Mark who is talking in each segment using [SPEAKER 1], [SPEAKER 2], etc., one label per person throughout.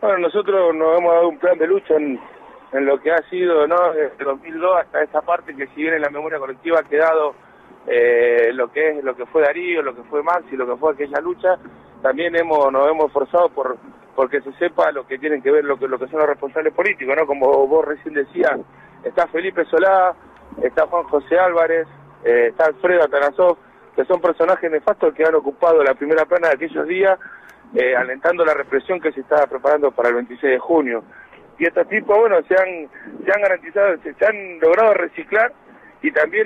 [SPEAKER 1] Bueno, nosotros nos hemos dado un plan de lucha en lo que ha sido, ¿no?, desde 2002 hasta esta parte que, si bien en la memoria colectiva ha quedado lo que fue Darío, lo que fue Maxi, lo que fue aquella lucha, también nos hemos esforzado porque se sepa lo que tienen que ver lo que son los responsables políticos, ¿no? Como vos recién decías, está Felipe Solá, está Juan José Álvarez, está Alfredo Atanasov, que son personajes nefastos que han ocupado la primera plana de aquellos días, alentando la represión que se estaba preparando para el 26 de junio. Y estos tipos, bueno, se han garantizado, se han logrado reciclar, y también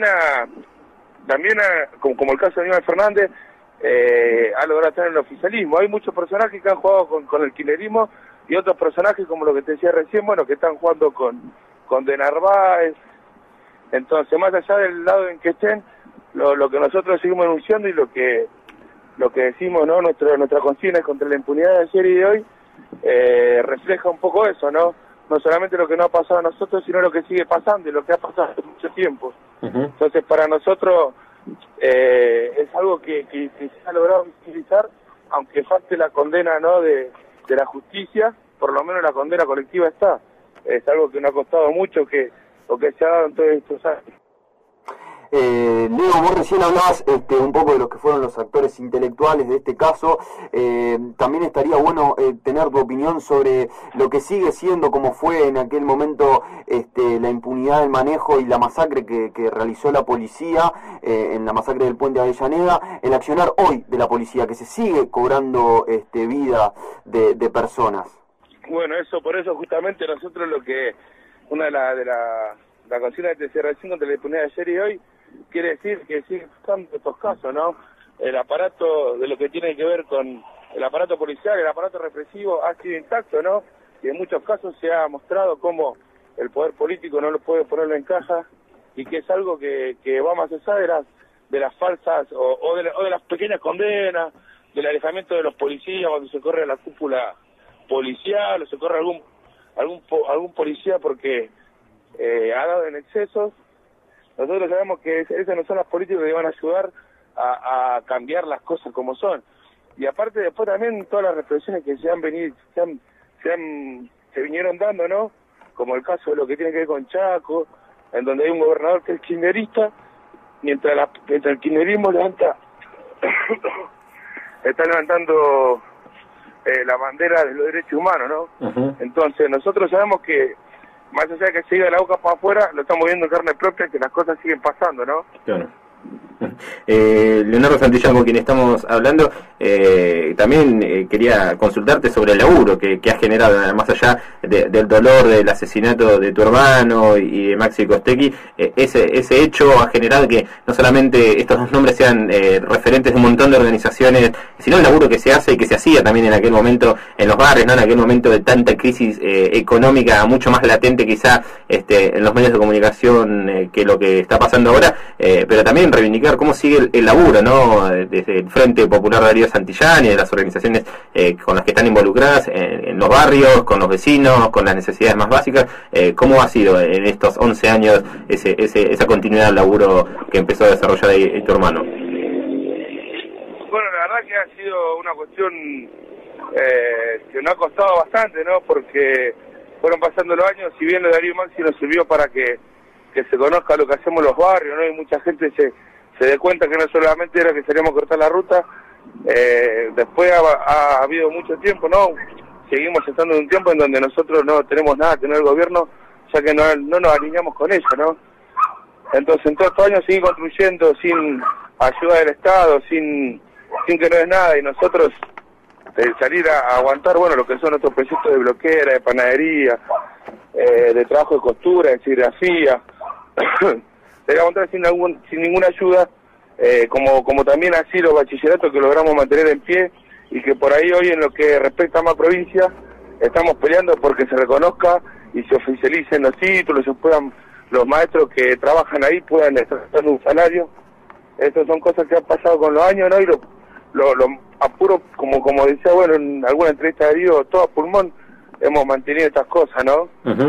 [SPEAKER 1] como el caso de Aníbal Fernández, ha logrado estar en el oficialismo. Hay muchos personajes que han jugado con el kirchnerismo, y otros personajes, como lo que te decía recién, bueno, que están jugando con De Narváez. Entonces, más allá del lado en que estén, lo que nosotros seguimos denunciando y lo que decimos, ¿no?, nuestra consigna contra la impunidad de ayer y de hoy, refleja un poco eso, ¿no? No solamente lo que no ha pasado a nosotros, sino lo que sigue pasando y lo que ha pasado hace mucho tiempo. Entonces, para nosotros es algo que se ha logrado visibilizar, aunque falte la condena, ¿no?, de la justicia, por lo menos la condena colectiva está. Es algo que nos ha costado mucho, lo que se ha dado en todos estos años.
[SPEAKER 2] Leo, vos recién hablabas un poco de los que fueron los actores intelectuales de este caso. También estaría bueno tener tu opinión sobre lo que sigue siendo, como fue en aquel momento, la impunidad del manejo y la masacre que realizó la policía en la masacre del Puente Avellaneda, el accionar hoy de la policía, que se sigue cobrando vida de personas.
[SPEAKER 1] Bueno, por eso justamente nosotros una de la consigna de TCR5 contra la impunidad de ayer y hoy, quiere decir que sigue pasando estos casos, ¿no? El aparato de lo que tiene que ver con el aparato policial, el aparato represivo ha sido intacto, ¿no? Y en muchos casos se ha mostrado cómo el poder político no lo puede ponerlo en caja, y que es algo que va más allá de las falsas o de las pequeñas condenas, del alejamiento de los policías cuando se corre a la cúpula policial o se corre algún policía porque ha dado en excesos. Nosotros sabemos que esas no son las políticas que van a ayudar a cambiar las cosas como son. Y aparte, después también todas las represiones que se vinieron dando, ¿no? Como el caso de lo que tiene que ver con Chaco, en donde hay un gobernador que es kirchnerista, mientras el kirchnerismo está levantando la bandera de los derechos humanos, ¿no? Entonces, nosotros sabemos que más allá de que se iba de la boca para afuera, lo estamos viendo en carne propia, que las cosas siguen pasando, ¿no?
[SPEAKER 3] Claro. Leonardo Santillán, con quien estamos hablando, también quería consultarte sobre el laburo que has generado, más allá del dolor del asesinato de tu hermano y de Maxi Costecchi. Ese hecho ha generado que no solamente estos dos nombres sean referentes de un montón de organizaciones, sino el laburo que se hace y que se hacía también en aquel momento en los barrios, ¿no? En aquel momento de tanta crisis económica, mucho más latente quizá en los medios de comunicación que lo que está pasando ahora, pero también reivindicar cómo sigue el laburo, ¿no? Desde el Frente Popular Darío Santillán y de las organizaciones con las que están involucradas en los barrios, con los vecinos, con las necesidades más básicas. ¿Cómo ha sido en estos 11 años esa continuidad del laburo que empezó a desarrollar ahí tu hermano?
[SPEAKER 1] Bueno, la verdad que ha sido una cuestión que nos ha costado bastante, ¿no? Porque fueron pasando los años, si bien lo de Darío y Maxi nos sirvió para que se conozca lo que hacemos en los barrios, ¿no? Y mucha gente se dé cuenta que no solamente era que salíamos a cortar la ruta. Después ha habido mucho tiempo, ¿no? Seguimos estando en un tiempo en donde nosotros no tenemos nada que no el gobierno, ya que no nos alineamos con ello, ¿no? Entonces, en todos estos años seguir construyendo sin ayuda del Estado, sin que no es nada, y nosotros salir a aguantar, bueno, lo que son nuestros proyectos de bloquera, de panadería, de trabajo de costura, de serigrafía, de aguantar sin ninguna ayuda, como también así los bachilleratos que logramos mantener en pie, y que por ahí hoy en lo que respecta a más provincia estamos peleando porque se reconozca y se oficialicen los títulos, los maestros que trabajan ahí puedan estar dando un salario. Estas son cosas que han pasado con los años, ¿no? Y lo apuro, como decía, bueno, en alguna entrevista de Diego, todo a pulmón hemos mantenido estas cosas, ¿no?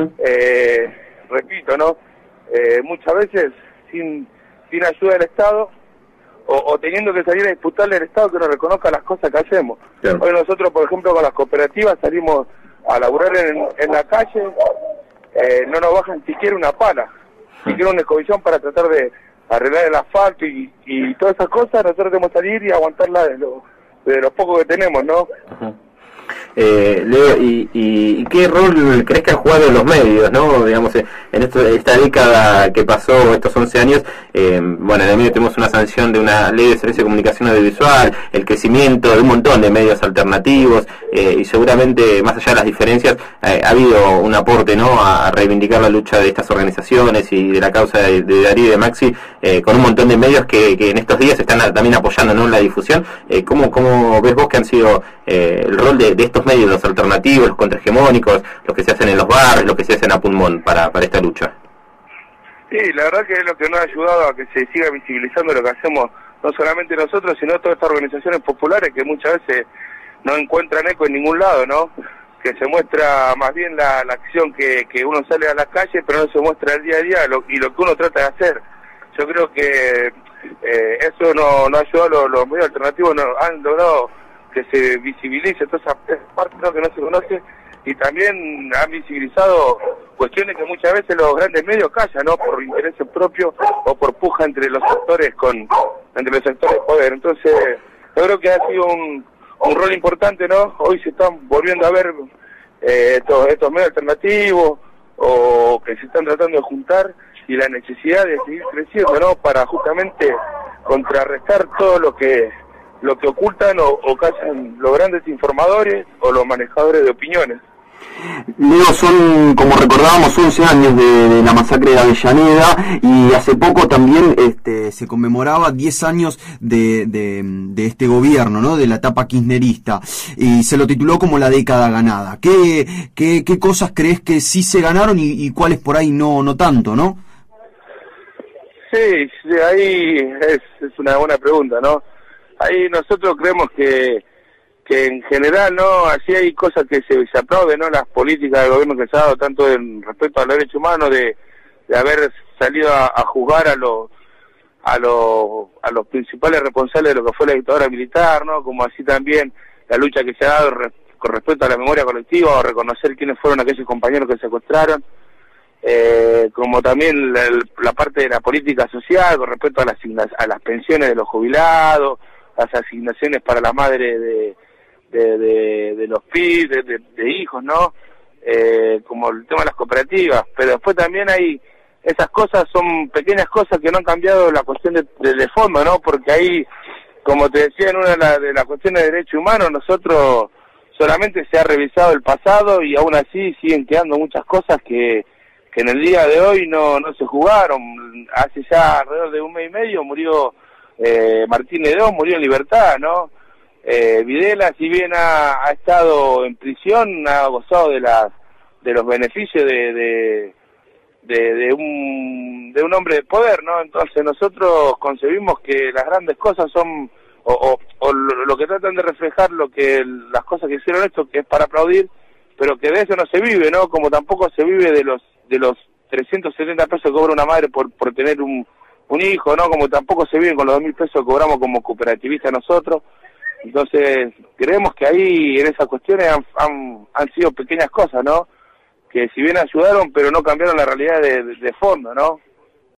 [SPEAKER 1] Repito, ¿no? Muchas veces sin ayuda del Estado o teniendo que salir a disputarle al Estado que nos reconozca las cosas que hacemos. Claro. Hoy nosotros, por ejemplo, con las cooperativas salimos a laburar en la calle, no nos bajan siquiera una pala, siquiera una escobillón para tratar de arreglar el asfalto y todas esas cosas. Nosotros tenemos que salir y aguantarla de lo poco que tenemos, ¿no?
[SPEAKER 3] Leo, ¿y qué rol crees que han jugado los medios, no? Digamos, en esta década que pasó, estos 11 años, bueno, en el medio tenemos una sanción de una ley de servicio de comunicación audiovisual, el crecimiento de un montón de medios alternativos, y seguramente, más allá de las diferencias, ha habido un aporte, ¿no?, a reivindicar la lucha de estas organizaciones y de la causa de Darío y de Maxi, con un montón de medios que en estos días están también apoyando, ¿no?, la difusión. ¿Cómo ves vos que han sido el rol de estos medios, los alternativos, los contrahegemónicos, los que se hacen en los barrios, los que se hacen a pulmón para esta lucha?
[SPEAKER 1] Sí, la verdad que es lo que nos ha ayudado a que se siga visibilizando lo que hacemos, no solamente nosotros, sino todas estas organizaciones populares que muchas veces no encuentran eco en ningún lado, ¿no? Que se muestra más bien la acción que uno sale a la calle, pero no se muestra el día a día y lo que uno trata de hacer. Yo creo que eso no ha ayudado, los medios alternativos han logrado que se visibilice toda esa parte, ¿no?, que no se conoce, y también han visibilizado cuestiones que muchas veces los grandes medios callan, ¿no?, por intereses propios o por puja entre los sectores de poder. Entonces, yo creo que ha sido un rol importante, ¿no? Hoy se están volviendo a ver estos medios alternativos o que se están tratando de juntar, y la necesidad de seguir creciendo, ¿no?, para justamente contrarrestar todo lo que ocultan o callan los grandes informadores o los manejadores de opiniones.
[SPEAKER 2] Leo, son, como recordábamos, 11 años de la masacre de Avellaneda, y hace poco también se conmemoraba 10 años de este gobierno, ¿no?, de la etapa kirchnerista, y se lo tituló como la década ganada. ¿Qué cosas crees que sí se ganaron y cuáles por ahí no tanto, no?
[SPEAKER 1] Sí, ahí es una buena pregunta, ¿no? Ahí nosotros creemos que en general, ¿no?, así hay cosas que se aplauden, ¿no?, las políticas del gobierno que se ha dado, tanto en respecto a los derechos humanos, de haber salido a juzgar a los principales responsables de lo que fue la dictadura militar, ¿no?, como así también la lucha que se ha dado con respecto a la memoria colectiva, o reconocer quiénes fueron aquellos compañeros que secuestraron, como también la parte de la política social con respecto a las pensiones de los jubilados, las asignaciones para la madre de los pibes, de hijos, ¿no? Como el tema de las cooperativas. Pero después también hay esas cosas, son pequeñas cosas que no han cambiado la cuestión de fondo, ¿no? Porque ahí, como te decía, en una de las cuestiones de derechos humanos, nosotros solamente se ha revisado el pasado y aún así siguen quedando muchas cosas que en el día de hoy no se jugaron. Hace ya alrededor de un mes y medio murió Martín Ledón, murió en libertad, ¿no? Videla, si bien ha estado en prisión, ha gozado de los beneficios de un hombre de poder, ¿no? Entonces nosotros concebimos que las grandes cosas son o lo que tratan de reflejar las cosas que hicieron esto, que es para aplaudir, pero que de eso no se vive, ¿no? Como tampoco se vive de los 370 pesos que cobra una madre por tener un hijo, ¿no? Como tampoco se vive con los 2.000 pesos que cobramos como cooperativistas nosotros. Entonces, creemos que ahí en esas cuestiones han sido pequeñas cosas, ¿no?, que si bien ayudaron, pero no cambiaron la realidad de fondo, ¿no?